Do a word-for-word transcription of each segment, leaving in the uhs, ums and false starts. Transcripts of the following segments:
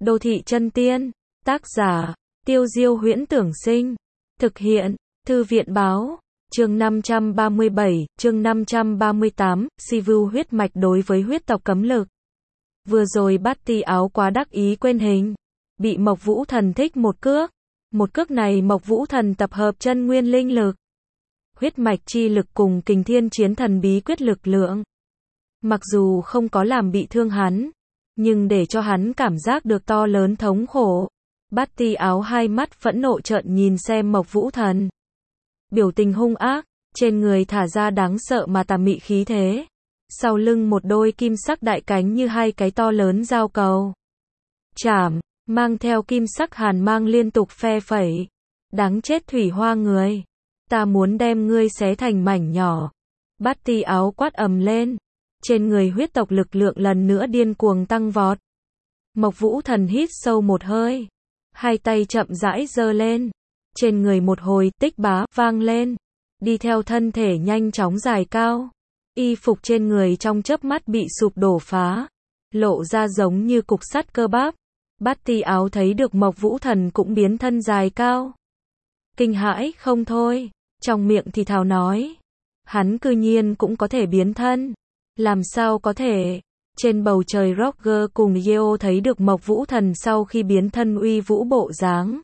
Đô thị chân tiên. Tác giả, Tiêu Diêu Huyễn Tưởng Sinh. Thực hiện, Thư viện Báo. Chương năm trăm ba mươi bảy, chương năm trăm ba mươi tám, Sivu huyết mạch đối với huyết tộc cấm lực. Vừa rồi Bát Ti Áo quá đắc ý quên hình. Bị Mộc Vũ Thần thích một cước. Một cước này Mộc Vũ Thần tập hợp chân nguyên linh lực, huyết mạch chi lực cùng kình thiên chiến thần bí quyết lực lượng. Mặc dù không có làm bị thương hắn, nhưng để cho hắn cảm giác được to lớn thống khổ. Bát Ti Áo hai mắt phẫn nộ trợn nhìn xem Mộc Vũ Thần. Biểu tình hung ác, trên người thả ra đáng sợ mà tà mị khí thế. Sau lưng một đôi kim sắc đại cánh như hai cái to lớn dao cầu. Chảm, mang theo kim sắc hàn mang liên tục phe phẩy. Đáng chết thủy hoa người. Ta muốn đem ngươi xé thành mảnh nhỏ. Bát Ti Áo quát ầm lên. Trên người huyết tộc lực lượng lần nữa điên cuồng tăng vọt. Mộc Vũ Thần hít sâu một hơi. Hai tay chậm rãi giơ lên. Trên người một hồi tích bá vang lên. Đi theo thân thể nhanh chóng dài cao. Y phục trên người trong chớp mắt bị sụp đổ phá. Lộ ra giống như cục sắt cơ bắp. Bát Ti Áo thấy được Mộc Vũ Thần cũng biến thân dài cao. Kinh hãi không thôi. Trong miệng thì thào nói. Hắn cư nhiên cũng có thể biến thân. Làm sao có thể? Trên bầu trời Roger cùng Yeo thấy được Mộc Vũ Thần sau khi biến thân uy vũ bộ dáng.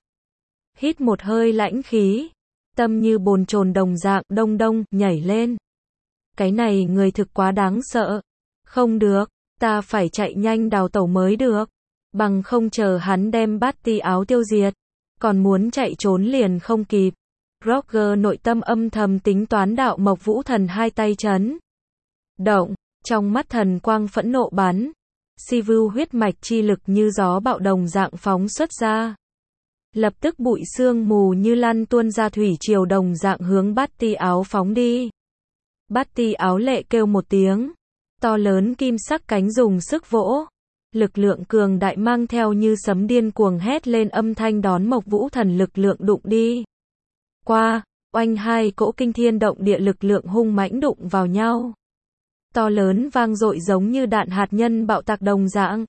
Hít một hơi lãnh khí. Tâm như bồn chồn đồng dạng đông đông nhảy lên. Cái này người thực quá đáng sợ. Không được, ta phải chạy nhanh đào tẩu mới được. Bằng không chờ hắn đem Bát Ti Áo tiêu diệt. Còn muốn chạy trốn liền không kịp. Roger nội tâm âm thầm tính toán đạo Mộc Vũ Thần hai tay chấn động, trong mắt thần quang phẫn nộ bắn. Sivu huyết mạch chi lực như gió bạo đồng dạng phóng xuất ra. Lập tức bụi sương mù như lăn tuôn ra thủy triều đồng dạng hướng Bát Ti Áo phóng đi. Bát Ti Áo lệ kêu một tiếng. To lớn kim sắc cánh dùng sức vỗ. Lực lượng cường đại mang theo như sấm điên cuồng hét lên âm thanh đón Mộc Vũ Thần lực lượng đụng đi. Qua, oanh hai cỗ kinh thiên động địa lực lượng hung mãnh đụng vào nhau. To lớn vang dội giống như đạn hạt nhân bạo tạc đồng dạng.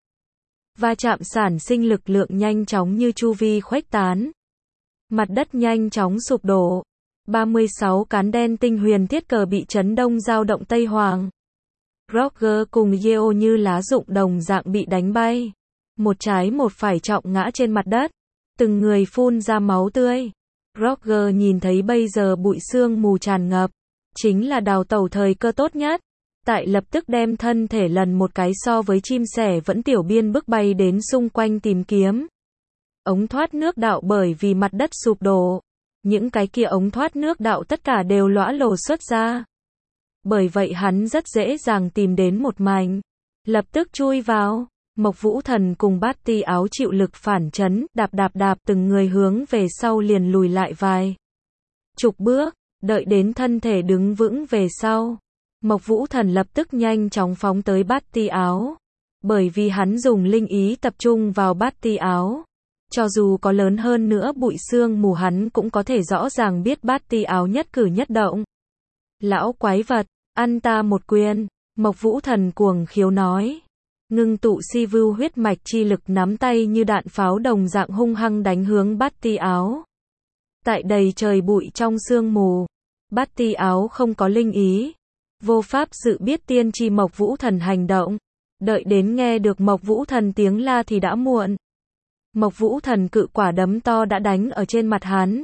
Va chạm sản sinh lực lượng nhanh chóng như chu vi khuếch tán. Mặt đất nhanh chóng sụp đổ. ba mươi sáu cán đen tinh huyền thiết cờ bị chấn đông dao động Tây Hoàng. Roger cùng Yeo như lá rụng đồng dạng bị đánh bay. Một trái một phải trọng ngã trên mặt đất. Từng người phun ra máu tươi. Roger nhìn thấy bây giờ bụi sương mù tràn ngập. Chính là đào tẩu thời cơ tốt nhất. Tại lập tức đem thân thể lần một cái so với chim sẻ vẫn tiểu biên bước bay đến xung quanh tìm kiếm. Ống thoát nước đạo bởi vì mặt đất sụp đổ. Những cái kia ống thoát nước đạo tất cả đều lõa lồ xuất ra. Bởi vậy hắn rất dễ dàng tìm đến một mảnh. Lập tức chui vào. Mộc Vũ Thần cùng Bát Ti Áo chịu lực phản chấn, đạp đạp đạp từng người hướng về sau liền lùi lại vài chục bước, đợi đến thân thể đứng vững về sau. Mộc Vũ Thần lập tức nhanh chóng phóng tới Bát Ti Áo. Bởi vì hắn dùng linh ý tập trung vào Bát Ti Áo. Cho dù có lớn hơn nữa bụi sương mù hắn cũng có thể rõ ràng biết Bát Ti Áo nhất cử nhất động. Lão quái vật, ăn ta một quyền, Mộc Vũ Thần cuồng khiếu nói. Ngưng tụ Sivu huyết mạch chi lực nắm tay như đạn pháo đồng dạng hung hăng đánh hướng Bát Ti Áo. Tại đầy trời bụi trong sương mù, Bát Ti Áo không có linh ý. Vô pháp dự biết tiên tri Mộc Vũ Thần hành động. Đợi đến nghe được Mộc Vũ Thần tiếng la thì đã muộn. Mộc Vũ Thần cự quả đấm to đã đánh ở trên mặt hắn.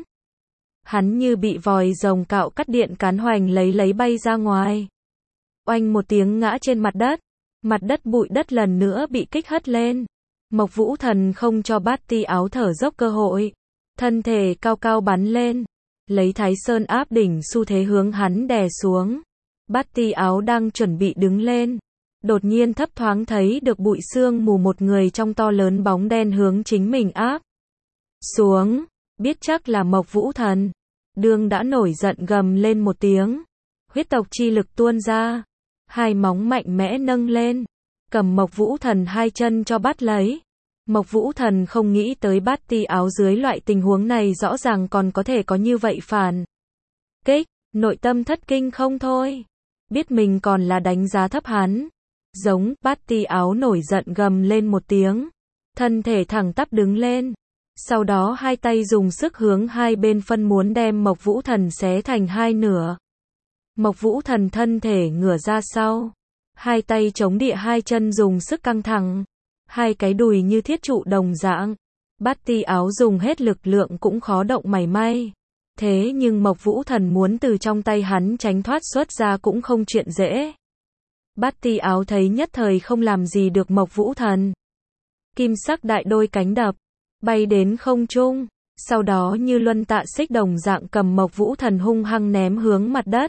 Hắn như bị vòi rồng cạo cắt điện cán hoành lấy lấy bay ra ngoài. Oanh một tiếng ngã trên mặt đất. Mặt đất bụi đất lần nữa bị kích hất lên. Mộc Vũ Thần không cho Bát Ti Áo thở dốc cơ hội. Thân thể cao cao bắn lên. Lấy Thái Sơn áp đỉnh xu thế hướng hắn đè xuống. Bát Ti Áo đang chuẩn bị đứng lên. Đột nhiên thấp thoáng thấy được bụi sương mù một người trong to lớn bóng đen hướng chính mình áp xuống. Biết chắc là Mộc Vũ Thần. Đương đã nổi giận gầm lên một tiếng. Huyết tộc chi lực tuôn ra. Hai móng mạnh mẽ nâng lên. Cầm Mộc Vũ Thần hai chân cho bắt lấy. Mộc Vũ Thần không nghĩ tới Bát Ti Áo dưới loại tình huống này rõ ràng còn có thể có như vậy phản kích. Nội tâm thất kinh không thôi. Biết mình còn là đánh giá thấp hắn. Giống, Bát Ti Áo nổi giận gầm lên một tiếng. thân thể thẳng tắp đứng lên. Sau đó hai tay dùng sức hướng hai bên phân muốn đem Mộc Vũ Thần xé thành hai nửa. Mộc Vũ Thần thân thể ngửa ra sau. Hai tay chống địa, hai chân dùng sức căng thẳng. Hai cái đùi như thiết trụ đồng dạng. Bát ti áo dùng hết lực lượng cũng khó động mảy may. Thế nhưng Mộc Vũ Thần muốn từ trong tay hắn tránh thoát xuất ra cũng không chuyện dễ. Bát ti áo thấy nhất thời không làm gì được Mộc Vũ Thần. Kim sắc đại đôi cánh đập, bay đến không trung, sau đó như luân tạ xích đồng dạng cầm Mộc Vũ Thần hung hăng ném hướng mặt đất.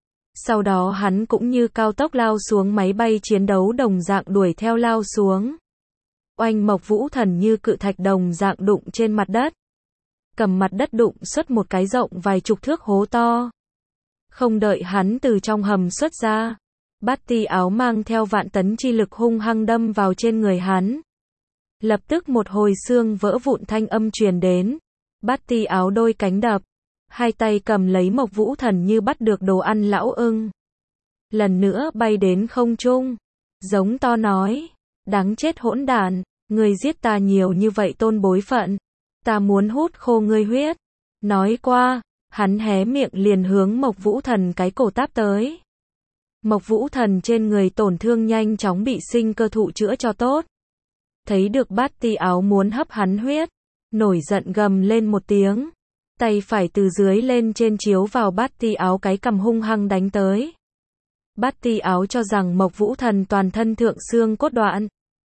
Sau đó hắn cũng như cao tốc lao xuống máy bay chiến đấu đồng dạng đuổi theo lao xuống. Oanh, Mộc Vũ Thần như cự thạch đồng dạng đụng trên mặt đất. Cầm mặt đất đụng xuất một cái rộng vài chục thước hố to. Không đợi hắn từ trong hầm xuất ra, bát ti áo mang theo vạn tấn chi lực hung hăng đâm vào trên người hắn. Lập tức một hồi xương vỡ vụn thanh âm truyền đến. Bát ti áo đôi cánh đập, hai tay cầm lấy Mộc Vũ Thần như bắt được đồ ăn lão ưng. Lần nữa bay đến không trung, giống to nói, đáng chết hỗn đản, ngươi giết ta nhiều như vậy tôn bối phận, ta muốn hút khô ngươi huyết. Nói qua, hắn hé miệng liền hướng Mộc Vũ Thần cái cổ táp tới. Mộc Vũ Thần trên người tổn thương nhanh chóng bị sinh cơ thụ chữa cho tốt. Thấy được bát ti áo muốn hấp hắn huyết, nổi giận gầm lên một tiếng. Tay phải từ dưới lên trên chiếu vào bát ti áo cái cằm hung hăng đánh tới. Bát ti áo cho rằng Mộc Vũ Thần toàn thân thượng xương cốt đoạn,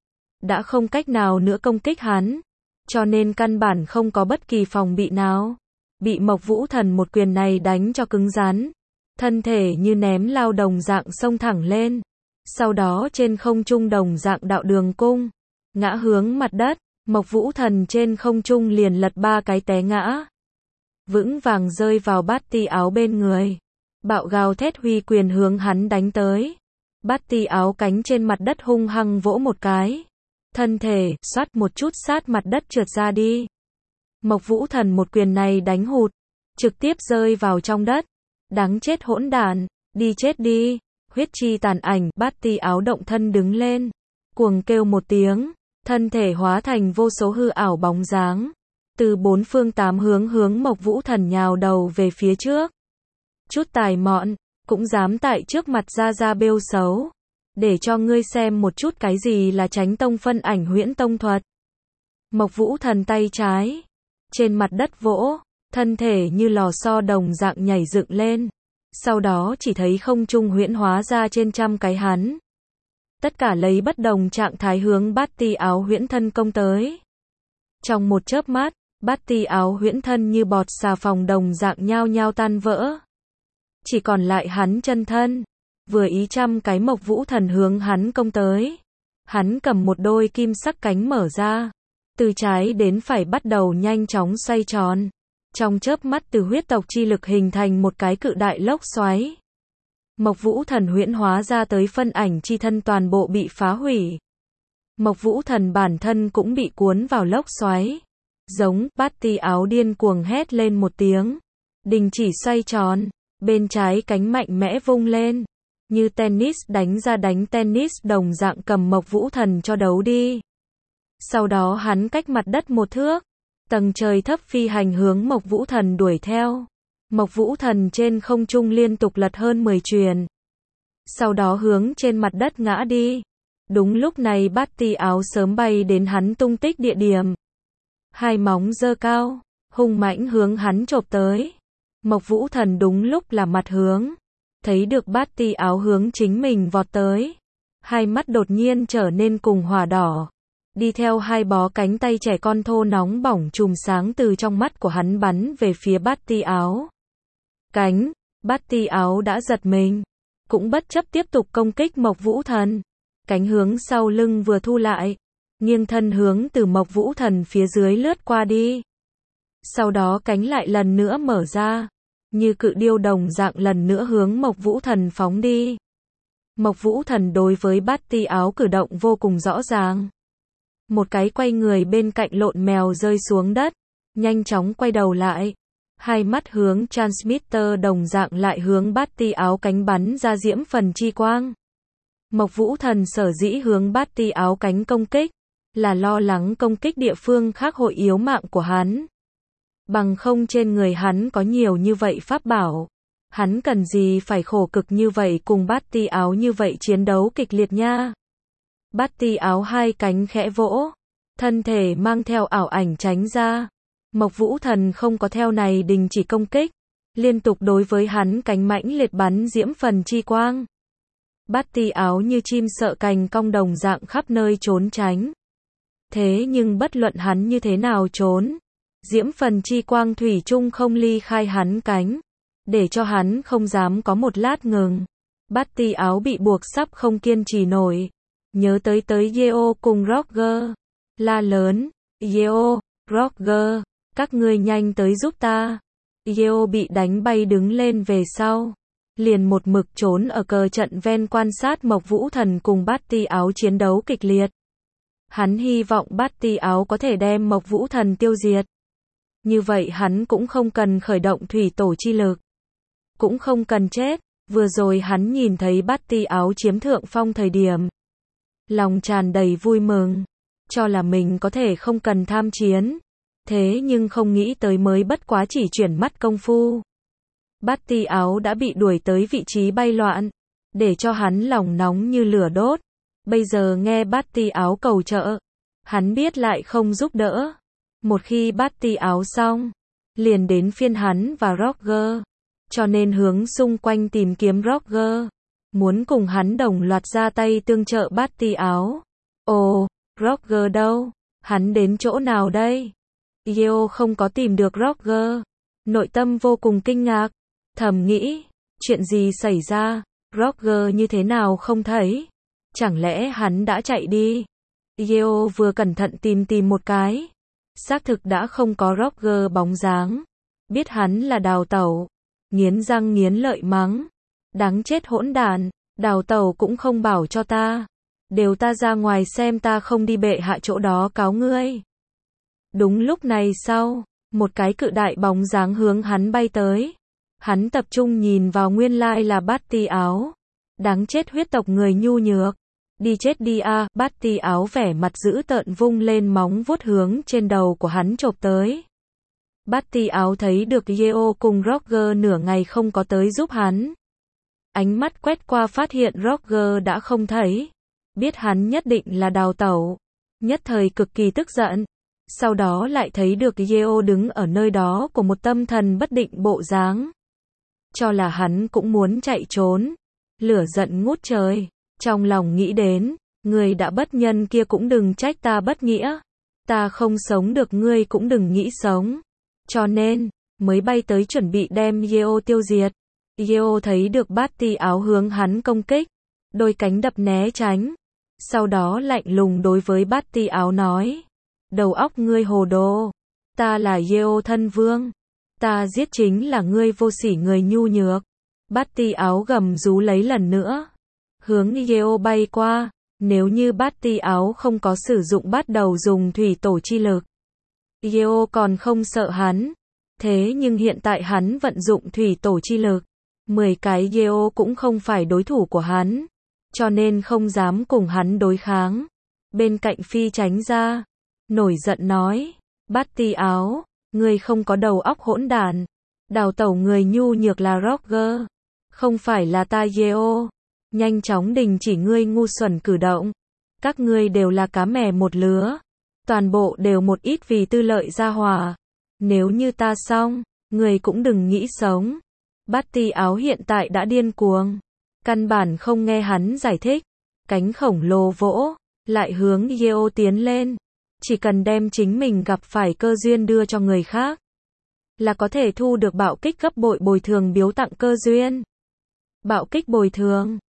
đã không cách nào nữa công kích hắn, cho nên căn bản không có bất kỳ phòng bị nào. Bị Mộc Vũ Thần một quyền này đánh cho cứng rắn, thân thể như ném lao đồng dạng xông thẳng lên. Sau đó trên không trung đồng dạng đạo đường cung, ngã hướng mặt đất, Mộc Vũ Thần trên không trung liền lật ba cái té ngã. Vững vàng rơi vào bát ti áo bên người. Bạo gào thét huy quyền hướng hắn đánh tới. Bát ti áo cánh trên mặt đất hung hăng vỗ một cái. Thân thể, xoát một chút sát mặt đất trượt ra đi. Mộc Vũ Thần một quyền này đánh hụt, trực tiếp rơi vào trong đất. Đáng chết hỗn đản, đi chết đi. Huyết chi tàn ảnh, bát ti áo động thân đứng lên. Cuồng kêu một tiếng, thân thể hóa thành vô số hư ảo bóng dáng. Từ bốn phương tám hướng hướng Mộc Vũ Thần nhào đầu về phía trước. Chút tài mọn, cũng dám tại trước mặt ra ra bêu xấu. Để cho ngươi xem một chút cái gì là Chánh Tông phân ảnh huyễn tông thuật. Mộc Vũ Thần tay trái, trên mặt đất vỗ, thân thể như lò xo đồng dạng nhảy dựng lên. Sau đó chỉ thấy không trung huyễn hóa ra trên trăm cái hắn. Tất cả lấy bất đồng trạng thái hướng bát ti áo huyễn thân công tới. Trong một chớp mắt, bát ti áo huyễn thân như bọt xà phòng đồng dạng nhao nhao tan vỡ. Chỉ còn lại hắn chân thân. Vừa ý trăm cái Mộc Vũ Thần hướng hắn công tới. Hắn cầm một đôi kim sắc cánh mở ra. Từ trái đến phải bắt đầu nhanh chóng xoay tròn. Trong chớp mắt từ huyết tộc chi lực hình thành một cái cự đại lốc xoáy. Mộc Vũ Thần huyễn hóa ra tới phân ảnh chi thân toàn bộ bị phá hủy. Mộc Vũ Thần bản thân cũng bị cuốn vào lốc xoáy. Giống, bát ti áo điên cuồng hét lên một tiếng. Đình chỉ xoay tròn, bên trái cánh mạnh mẽ vung lên. Như tennis đánh ra đánh tennis đồng dạng cầm Mộc Vũ Thần cho đấu đi. Sau đó hắn cách mặt đất một thước. Tầng trời thấp phi hành hướng Mộc Vũ Thần đuổi theo. Mộc Vũ Thần trên không trung liên tục lật hơn mười chuyền. Sau đó hướng trên mặt đất ngã đi. Đúng lúc này bát ti áo sớm bay đến hắn tung tích địa điểm. Hai móng giơ cao, hung mãnh hướng hắn chộp tới. Mộc Vũ Thần đúng lúc là mặt hướng. Thấy được bát ti áo hướng chính mình vọt tới. Hai mắt đột nhiên trở nên cùng hỏa đỏ. Đi theo hai bó cánh tay trẻ con thô nóng bỏng chùm sáng từ trong mắt của hắn bắn về phía bát ti áo. Cánh, bát ti áo đã giật mình. Cũng bất chấp tiếp tục công kích Mộc Vũ Thần. Cánh hướng sau lưng vừa thu lại. Nghiêng thân hướng từ Mộc Vũ Thần phía dưới lướt qua đi. Sau đó cánh lại lần nữa mở ra. Như cự điêu đồng dạng lần nữa hướng Mộc Vũ Thần phóng đi. Mộc Vũ Thần đối với bát ti áo cử động vô cùng rõ ràng. Một cái quay người bên cạnh lộn mèo rơi xuống đất. Nhanh chóng quay đầu lại. Hai mắt hướng transmitter đồng dạng lại hướng bát ti áo cánh bắn ra diễm phần chi quang. Mộc Vũ Thần sở dĩ hướng bát ti áo cánh công kích. là lo lắng công kích địa phương khác hội yếu mạng của hắn. Bằng không trên người hắn có nhiều như vậy pháp bảo. Hắn cần gì phải khổ cực như vậy cùng Bát Ti Áo như vậy chiến đấu kịch liệt nha. Bát Ti Áo hai cánh khẽ vỗ, thân thể mang theo ảo ảnh tránh ra. Mộc Vũ Thần không có theo này đình chỉ công kích, liên tục đối với hắn cánh mãnh liệt bắn diễm phần chi quang. Bát Ti Áo như chim sợ cành cong đồng dạng khắp nơi trốn tránh. Thế nhưng bất luận hắn như thế nào trốn, diễm phần chi quang thủy chung không ly khai hắn cánh, để cho hắn không dám có một lát ngừng. Bát Ti Áo bị buộc sắp không kiên trì nổi, nhớ tới tới Yeo cùng Roger, la lớn, Yeo, Roger, các ngươi nhanh tới giúp ta. Yeo bị đánh bay đứng lên về sau, liền một mực trốn ở cờ trận ven quan sát Mộc Vũ Thần cùng Bát Ti Áo chiến đấu kịch liệt. Hắn hy vọng Bát Ti Áo có thể đem Mộc Vũ Thần tiêu diệt. Như vậy hắn cũng không cần khởi động thủy tổ chi lực, cũng không cần chết. Vừa rồi hắn nhìn thấy Bát Ti Áo chiếm thượng phong thời điểm, lòng tràn đầy vui mừng, cho là mình có thể không cần tham chiến. Thế nhưng không nghĩ tới mới bất quá chỉ chuyển mắt công phu, Bát Ti Áo đã bị đuổi tới vị trí bay loạn, để cho hắn lòng nóng như lửa đốt. Bây giờ nghe Bát Ti Áo cầu trợ, hắn biết lại không giúp đỡ. Một khi Bát Ti Áo xong, liền đến phiên hắn và Roger, cho nên hướng xung quanh tìm kiếm Roger, muốn cùng hắn đồng loạt ra tay tương trợ Bát Ti Áo. Ồ, Roger đâu? Hắn đến chỗ nào đây? Yeo không có tìm được Roger, nội tâm vô cùng kinh ngạc, thầm nghĩ, chuyện gì xảy ra, Roger như thế nào không thấy, chẳng lẽ hắn đã chạy đi. Yeo vừa cẩn thận tìm tìm một cái, xác thực đã không có Roger bóng dáng, biết hắn là đào tẩu, nghiến răng nghiến lợi mắng, đáng chết hỗn đản, đào tẩu cũng không bảo cho ta, đều ta ra ngoài xem ta không đi bệ hạ chỗ đó cáo ngươi. Đúng lúc này sau, một cái cự đại bóng dáng hướng hắn bay tới. Hắn tập trung nhìn vào nguyên lai là Bát Ti Áo. Đáng chết huyết tộc người nhu nhược. Đi chết đi a, à, Bát Ti Áo vẻ mặt dữ tợn vung lên móng vuốt hướng trên đầu của hắn chộp tới. Bát Ti Áo thấy được Yeo cùng Roger nửa ngày không có tới giúp hắn. Ánh mắt quét qua phát hiện Roger đã không thấy. Biết hắn nhất định là đào tẩu. Nhất thời cực kỳ tức giận. Sau đó lại thấy được Yeo đứng ở nơi đó của một tâm thần bất định bộ dáng. Cho là hắn cũng muốn chạy trốn. Lửa giận ngút trời. Trong lòng nghĩ đến, người đã bất nhân kia cũng đừng trách ta bất nghĩa. Ta không sống được ngươi cũng đừng nghĩ sống. Cho nên, mới bay tới chuẩn bị đem Yeo tiêu diệt. Yeo thấy được Bát Ti Áo hướng hắn công kích. Đôi cánh đập né tránh. Sau đó lạnh lùng đối với Bát Ti Áo nói. Đầu óc ngươi hồ đồ. Ta là Yeo thân vương. Ta giết chính là ngươi vô sỉ người nhu nhược. Bát Ti Áo gầm rú lấy lần nữa. Hướng Yeo bay qua. Nếu như Bát Ti Áo không có sử dụng bắt đầu dùng thủy tổ chi lực, Yeo còn không sợ hắn. Thế nhưng hiện tại hắn vận dụng thủy tổ chi lực. mười cái Yeo cũng không phải đối thủ của hắn. Cho nên không dám cùng hắn đối kháng. Bên cạnh phi tránh ra. Nổi giận nói, Bát Ti Áo, ngươi không có đầu óc hỗn đản. Đào tẩu người nhu nhược là Roger, không phải là ta Yeo. Nhanh chóng đình chỉ ngươi ngu xuẩn cử động. Các ngươi đều là cá mè một lứa. Toàn bộ đều một ít vì tư lợi gia hỏa. Nếu như ta xong, ngươi cũng đừng nghĩ sống. Bát Ti Áo hiện tại đã điên cuồng. Căn bản không nghe hắn giải thích. Cánh khổng lồ vỗ, lại hướng Yeo tiến lên. Chỉ cần đem chính mình gặp phải cơ duyên đưa cho người khác, là có thể thu được bạo kích gấp bội bồi thường biếu tặng cơ duyên. Bạo kích bồi thường,